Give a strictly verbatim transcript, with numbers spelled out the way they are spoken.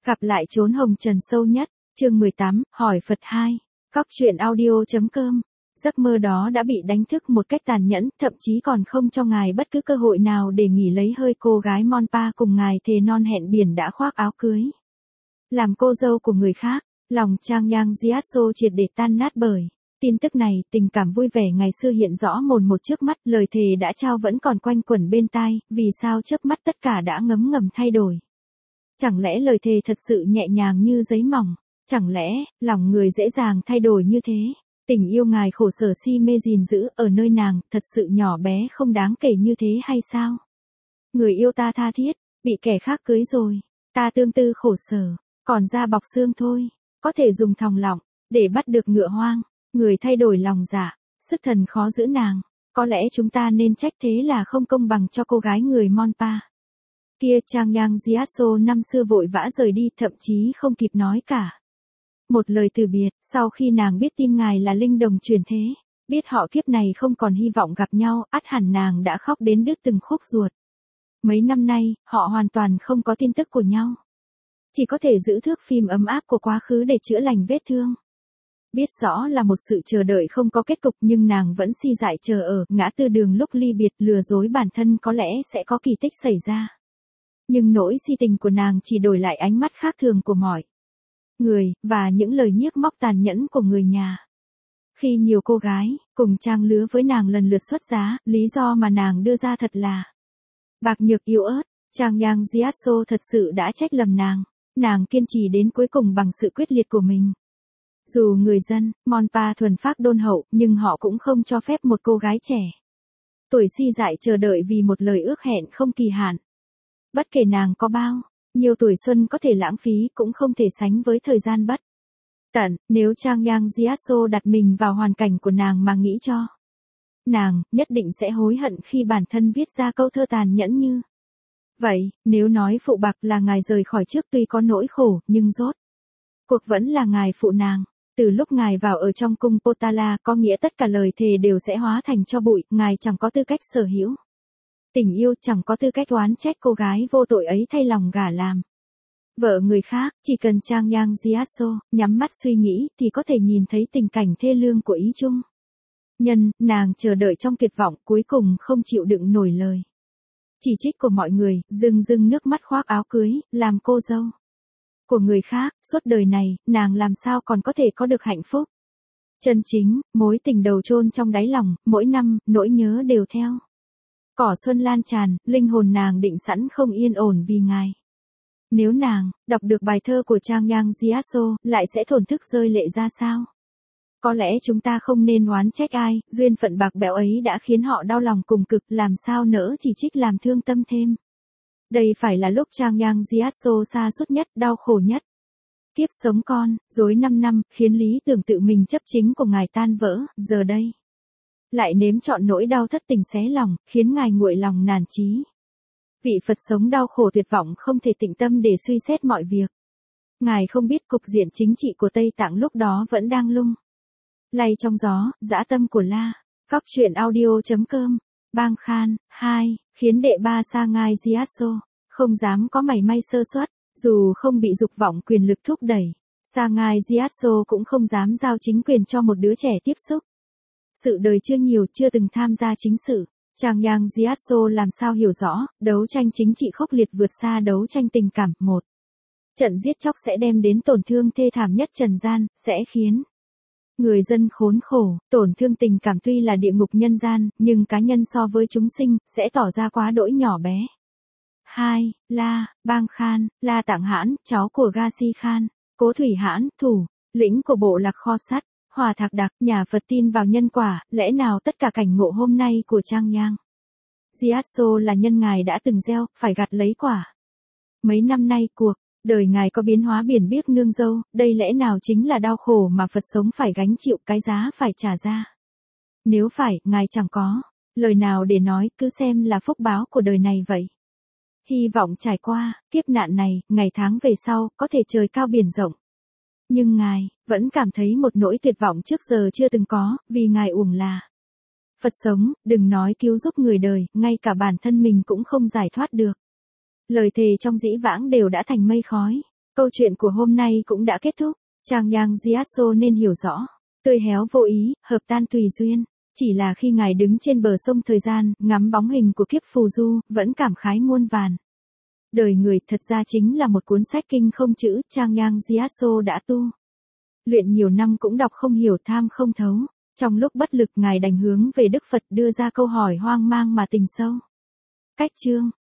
Gặp lại chốn hồng trần sâu nhất, chương mười tám, hỏi Phật hai. Cóc truyện audio.com. Giấc mơ đó đã bị đánh thức một cách tàn nhẫn, thậm chí còn không cho ngài bất cứ cơ hội nào để nghỉ lấy hơi. Cô gái Monpa cùng ngài thề non hẹn biển đã khoác áo cưới, làm cô dâu của người khác. Lòng Trang Yang Jiatso triệt để tan nát bởi tin tức này. Tình cảm vui vẻ ngày xưa hiện rõ mồn một trước mắt, lời thề đã trao vẫn còn quanh quẩn bên tai. Vì sao chớp mắt tất cả đã ngấm ngầm thay đổi? Chẳng lẽ lời thề thật sự nhẹ nhàng như giấy mỏng? Chẳng lẽ lòng người dễ dàng thay đổi như thế? Tình yêu ngài khổ sở si mê gìn giữ ở nơi nàng thật sự nhỏ bé không đáng kể như thế hay sao? Người yêu ta tha thiết, bị kẻ khác cưới rồi, ta tương tư khổ sở, còn da bọc xương thôi. Có thể dùng thòng lọng để bắt được ngựa hoang, người thay đổi lòng dạ, sức thần khó giữ nàng. Có lẽ chúng ta nên trách thế là không công bằng cho cô gái người Monpa kia. Trang Yang Jiatso năm xưa vội vã rời đi, thậm chí không kịp nói cả một lời từ biệt. Sau khi nàng biết tin ngài là linh đồng chuyển thế, biết họ kiếp này không còn hy vọng gặp nhau, ắt hẳn nàng đã khóc đến đứt từng khúc ruột. Mấy năm nay, họ hoàn toàn không có tin tức của nhau, chỉ có thể giữ thước phim ấm áp của quá khứ để chữa lành vết thương. Biết rõ là một sự chờ đợi không có kết cục, nhưng nàng vẫn si dại chờ ở ngã tư đường lúc ly biệt, lừa dối bản thân có lẽ sẽ có kỳ tích xảy ra. Nhưng nỗi si tình của nàng chỉ đổi lại ánh mắt khác thường của mọi người, và những lời nhiếc móc tàn nhẫn của người nhà. Khi nhiều cô gái cùng trang lứa với nàng lần lượt xuất giá, lý do mà nàng đưa ra thật là bạc nhược yếu ớt. Trang Yang Jiatso thật sự đã trách lầm nàng. Nàng kiên trì đến cuối cùng bằng sự quyết liệt của mình. Dù người dân Monpa thuần phác đôn hậu, nhưng họ cũng không cho phép một cô gái trẻ tuổi si dại chờ đợi vì một lời ước hẹn không kỳ hạn. Bất kể nàng có bao nhiều tuổi xuân có thể lãng phí, cũng không thể sánh với thời gian bất tận. Nếu Trang Yang Jiatso đặt mình vào hoàn cảnh của nàng mà nghĩ cho nàng, nhất định sẽ hối hận khi bản thân viết ra câu thơ tàn nhẫn như vậy. Nếu nói phụ bạc là ngài rời khỏi trước, tuy có nỗi khổ, nhưng rốt cuộc vẫn là ngài phụ nàng. Từ lúc ngài vào ở trong cung Potala, có nghĩa tất cả lời thề đều sẽ hóa thành tro bụi. Ngài chẳng có tư cách sở hữu tình yêu, chẳng có tư cách oán trách cô gái vô tội ấy thay lòng gả làm vợ người khác. Chỉ cần Trang Yang Jiatso nhắm mắt suy nghĩ thì có thể nhìn thấy tình cảnh thê lương của ý chung nhân. Nàng chờ đợi trong tuyệt vọng, cuối cùng không chịu đựng nổi lời chỉ trích của mọi người, rưng rưng nước mắt khoác áo cưới, làm cô dâu của người khác. Suốt đời này, nàng làm sao còn có thể có được hạnh phúc chân chính? Mối tình đầu chôn trong đáy lòng, mỗi năm, nỗi nhớ đều theo cỏ xuân lan tràn, linh hồn nàng định sẵn không yên ổn vì ngài. Nếu nàng đọc được bài thơ của Trang Yang Jiatso, lại sẽ thổn thức rơi lệ ra sao? Có lẽ chúng ta không nên oán trách ai, duyên phận bạc bẽo ấy đã khiến họ đau lòng cùng cực, làm sao nỡ chỉ trích làm thương tâm thêm. Đây phải là lúc Trang Yang Jiatso sa sút nhất, đau khổ nhất. Kiếp sống con dối năm năm, khiến lý tưởng tự mình chấp chính của ngài tan vỡ, giờ đây lại nếm trọn nỗi đau thất tình xé lòng, khiến ngài nguội lòng nản chí. Vị Phật sống đau khổ tuyệt vọng không thể tĩnh tâm để suy xét mọi việc. Ngài không biết cục diện chính trị của Tây Tạng lúc đó vẫn đang lung lay trong gió. Dã tâm của La. Cóc truyện audio.com. Bang Khan hai khiến đệ ba Sa Ngai Jiatso không dám có mảy may sơ suất. Dù không bị dục vọng quyền lực thúc đẩy, Sa Ngai Jiatso cũng không dám giao chính quyền cho một đứa trẻ tiếp xúc. Sự đời chưa nhiều, chưa từng tham gia chính sự, Trang Yang Jiatso làm sao hiểu rõ, đấu tranh chính trị khốc liệt vượt xa đấu tranh tình cảm. Một trận giết chóc sẽ đem đến tổn thương thê thảm nhất trần gian, sẽ khiến người dân khốn khổ. Tổn thương tình cảm tuy là địa ngục nhân gian, nhưng cá nhân so với chúng sinh, sẽ tỏ ra quá đỗi nhỏ bé. hai. La. Bang Khan, La Tạng Hãn, cháu của Gazi Khan, Cố Thủy Hãn, thủ lĩnh của bộ lạc kho sắt Hòa Thạc Đặc. Nhà Phật tin vào nhân quả, lẽ nào tất cả cảnh ngộ hôm nay của Trang Yang Jiatso là nhân ngài đã từng gieo, phải gặt lấy quả. Mấy năm nay cuộc đời ngài có biến hóa biển biếc nương dâu, đây lẽ nào chính là đau khổ mà Phật sống phải gánh chịu, cái giá phải trả ra. Nếu phải, ngài chẳng có lời nào để nói, cứ xem là phúc báo của đời này vậy. Hy vọng trải qua kiếp nạn này, ngày tháng về sau, có thể trời cao biển rộng. Nhưng ngài vẫn cảm thấy một nỗi tuyệt vọng trước giờ chưa từng có, vì ngài uổng là Phật sống, đừng nói cứu giúp người đời, ngay cả bản thân mình cũng không giải thoát được. Lời thề trong dĩ vãng đều đã thành mây khói. Câu chuyện của hôm nay cũng đã kết thúc, Chang Yang Jiatso nên hiểu rõ, tươi héo vô ý, hợp tan tùy duyên. Chỉ là khi ngài đứng trên bờ sông thời gian, ngắm bóng hình của kiếp phù du, vẫn cảm khái muôn vàn. Đời người thật ra chính là một cuốn sách kinh không chữ, Chang Yang Jiatso đã tu luyện nhiều năm cũng đọc không hiểu, tham không thấu. Trong lúc bất lực ngài đành hướng về Đức Phật đưa ra câu hỏi hoang mang mà tình sâu. Cách chương